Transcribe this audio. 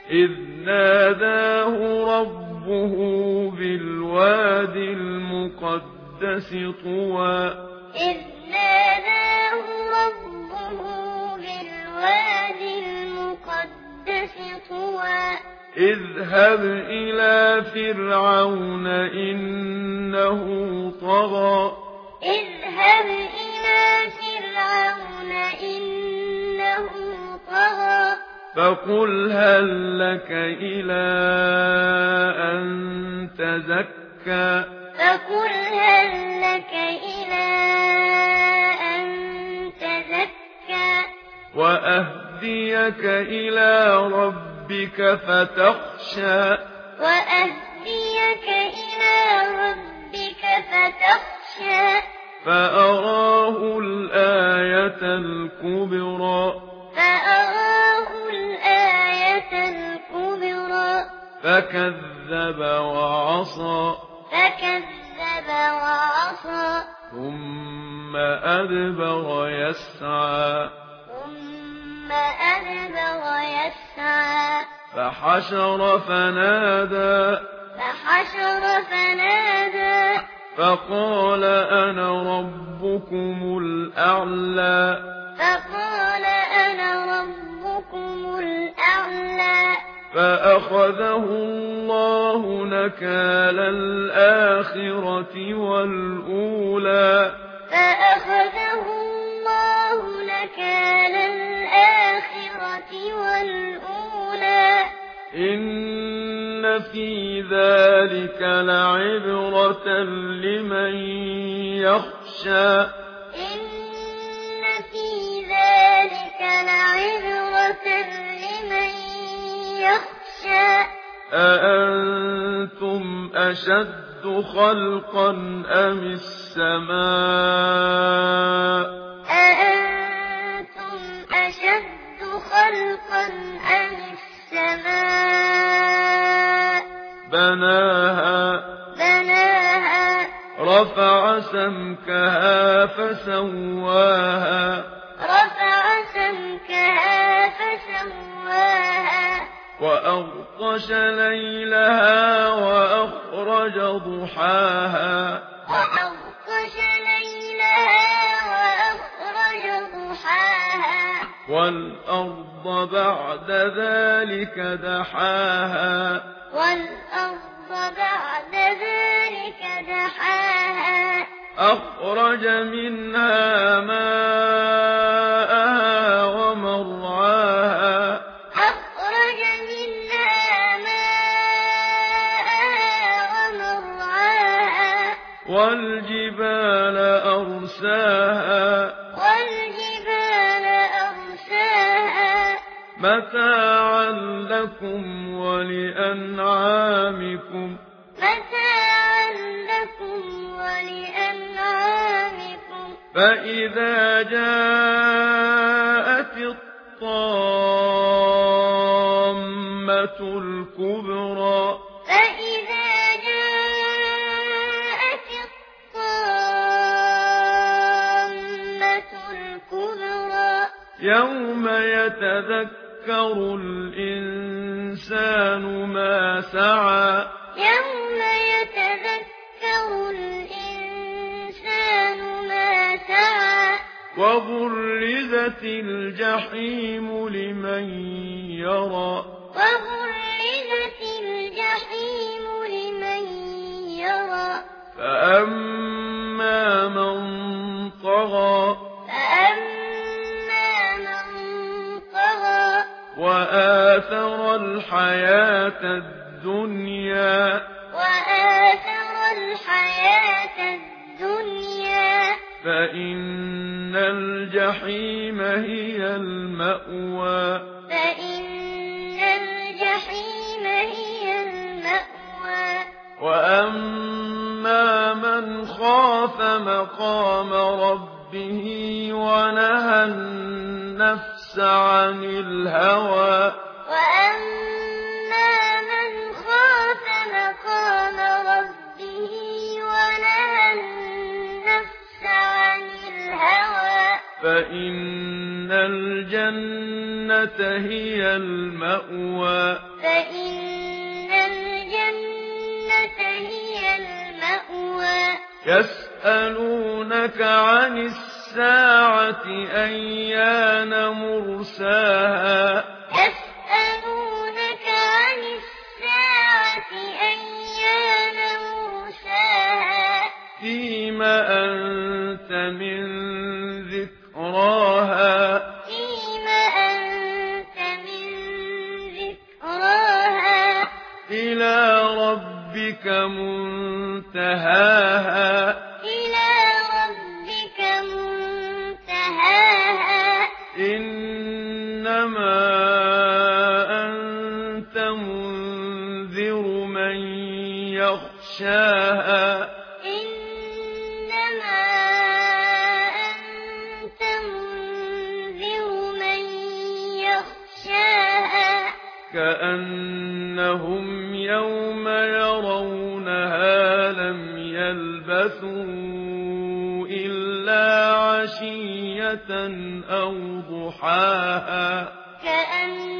إذ ناداه ربه بالواد المقدس طوى إذ ناداه ربه بالواد المقدس طوى اذهب إلى فرعون إنه طغى اذهب إلى فرعون إنه طغى فقل هل لك إلى أن تزكى فقل هل لك إلى أن تزكى وأهديك إلى ربك فتخشى وأهديك إلى ربك فتخشى فأراه الآية الكبرى فأراه الآية الكبرى فكذب وعصى ثم أدبر يسعى فحشر فنادى فقال أنا ربكم الأعلى فأخذه الله نكال الآخرة والأولى إن في ذلك لعبرة لمن يخشى أأنتم أشد خلقا أم السماء بناها رفع سمكها فسواها وأغطش ليلها وأخرج ضحاها والأرض بعد ذلك دحاها أخرج منها ماءها ومرعاها والجبال أرساها متاعا لكم ولأنعامكم فإذا جاءت الطامة الكبرى يوم يتذكر الإنسان ما سعى وبرزت الجحيم لمن يرى فأما من طغى وآثر الحياة الدنيا فإن الجحيم هي المأوى وأما من خاف مقام ربه ونهى النفس عن الهوى فإن الجنة هي المأوى فإن الجنة هي المأوى يسألونك عن الساعة أيان مرساها يسألونك عن الساعة أيان مرساها فيم أنت من ذكراها فيم أنت من ذكراها إلى ربك منتهاها إلى ربك منتهاها إنما أنت منذر من يخشاها إنما أنت منذر من يخشاها كأنهم يوم يرونها لم يلبثوا إلا عشية أو ضحاها